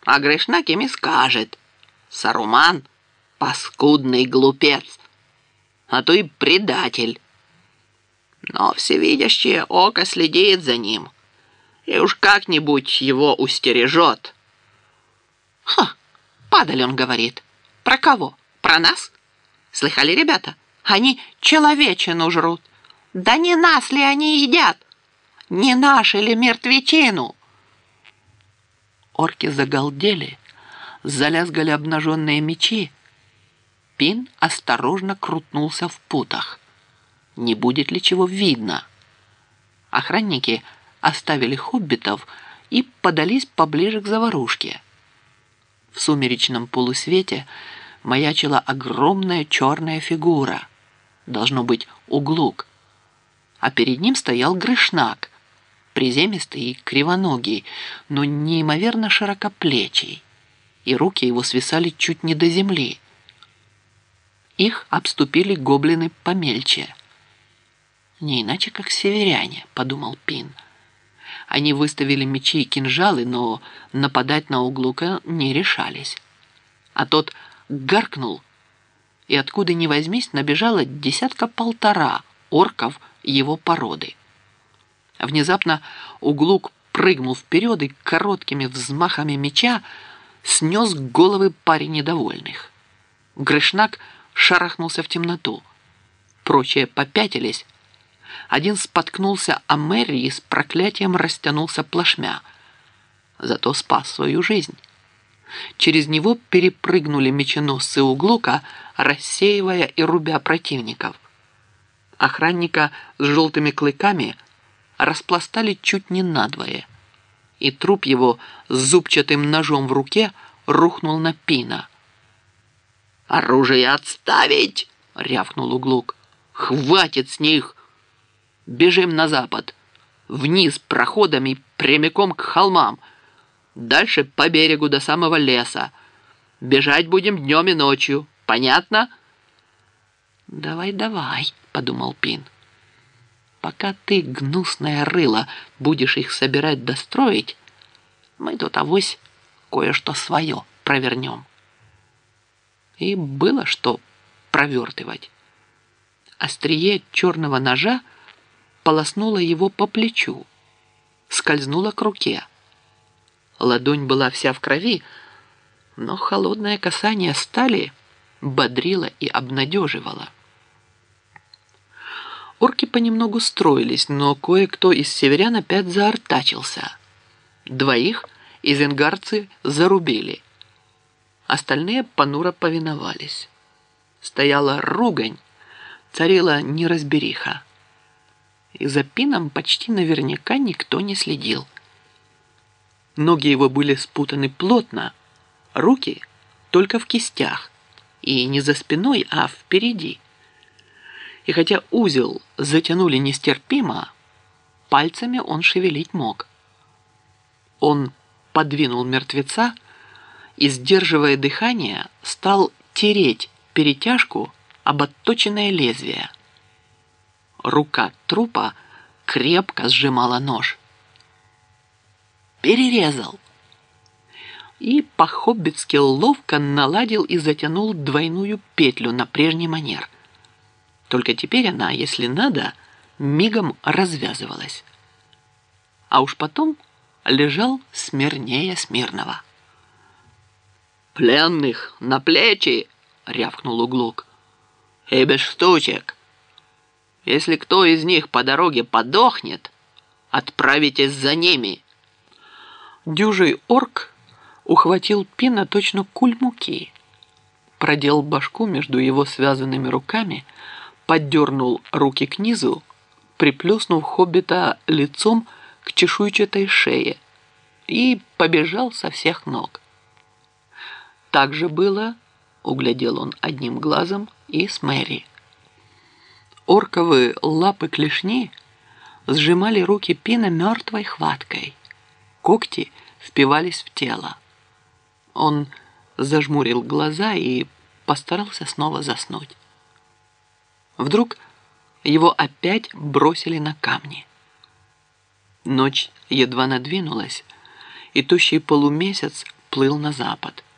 А Гришнак им и скажет: Саруман — паскудный глупец, а то и предатель. Но всевидящее око следит за ним, и уж как-нибудь его устережет. Ха, падаль он говорит. Про кого? Про нас? Слыхали, ребята? Они человечину жрут. Да не нас ли они едят? Не наши ли мертвечину? Орки загалдели, залязгали обнаженные мечи. Пин осторожно крутнулся в путах. Не будет ли чего видно? Охранники оставили хоббитов и подались поближе к заварушке. В сумеречном полусвете маячила огромная черная фигура. Должно быть, Углук. А перед ним стоял Гришнак, приземистый и кривоногий, но неимоверно широкоплечий, и руки его свисали чуть не до земли. Их обступили гоблины помельче. «Не иначе, как северяне», — подумал Пин. Они выставили мечи и кинжалы, но нападать на Углука не решались. А тот гаркнул, и откуда ни возьмись набежало 1.5 орков его породы. Внезапно Углук прыгнул вперед и короткими взмахами меча снес головы паре недовольных. Гришнак шарахнулся в темноту. Прочие попятились. Один споткнулся о Мэри и с проклятием растянулся плашмя. Зато спас свою жизнь. Через него перепрыгнули меченосцы Углука, рассеивая и рубя противников. Охранника с желтыми клыками распластали чуть не надвое, и труп его с зубчатым ножом в руке рухнул на Пина. «Оружие отставить!» — рявкнул Углук. «Хватит с них! Бежим на запад, вниз проходами прямиком к холмам, дальше по берегу до самого леса. Бежать будем днем и ночью. Понятно?» «Давай, давай», — подумал Пин. «Пока ты, гнусное рыло, будешь их собирать достроить, мы тут авось кое-что свое провернем». И было что провертывать. Острие черного ножа полоснуло его по плечу, скользнуло к руке. Ладонь была вся в крови, но холодное касание стали бодрило и обнадеживало. Орки понемногу строились, но кое-кто из северян опять заортачился. 2 изенгарцы зарубили. Остальные понуро повиновались. Стояла ругань, царила неразбериха. И за Пином почти наверняка никто не следил. Ноги его были спутаны плотно, руки только в кистях, и не за спиной, а впереди. И хотя узел затянули нестерпимо, пальцами он шевелить мог. Он подвинул мертвеца и, сдерживая дыхание, стал тереть перетяжку об отточенное лезвие. Рука трупа крепко сжимала нож. Перерезал. И по-хоббитски ловко наладил и затянул 2 петлю на прежний манер. Только теперь она, если надо, мигом развязывалась. А уж потом лежал смирнее смирного. «Пленных на плечи!» — рявкнул Углук. «И без штучек. Если кто из них по дороге подохнет, отправитесь за ними». Дюжий орк ухватил Пина точно куль муки, продел башку между его связанными руками, поддернул руки к низу, приплюснув хоббита лицом к чешуйчатой шее и побежал со всех ног. Так же было, углядел он одним глазом, и с Мэри. Орковые лапы-клешни сжимали руки Пина мертвой хваткой. Когти впивались в тело. Он зажмурил глаза и постарался снова заснуть. Вдруг его опять бросили на камни. Ночь едва надвинулась, и тощий полумесяц плыл на запад.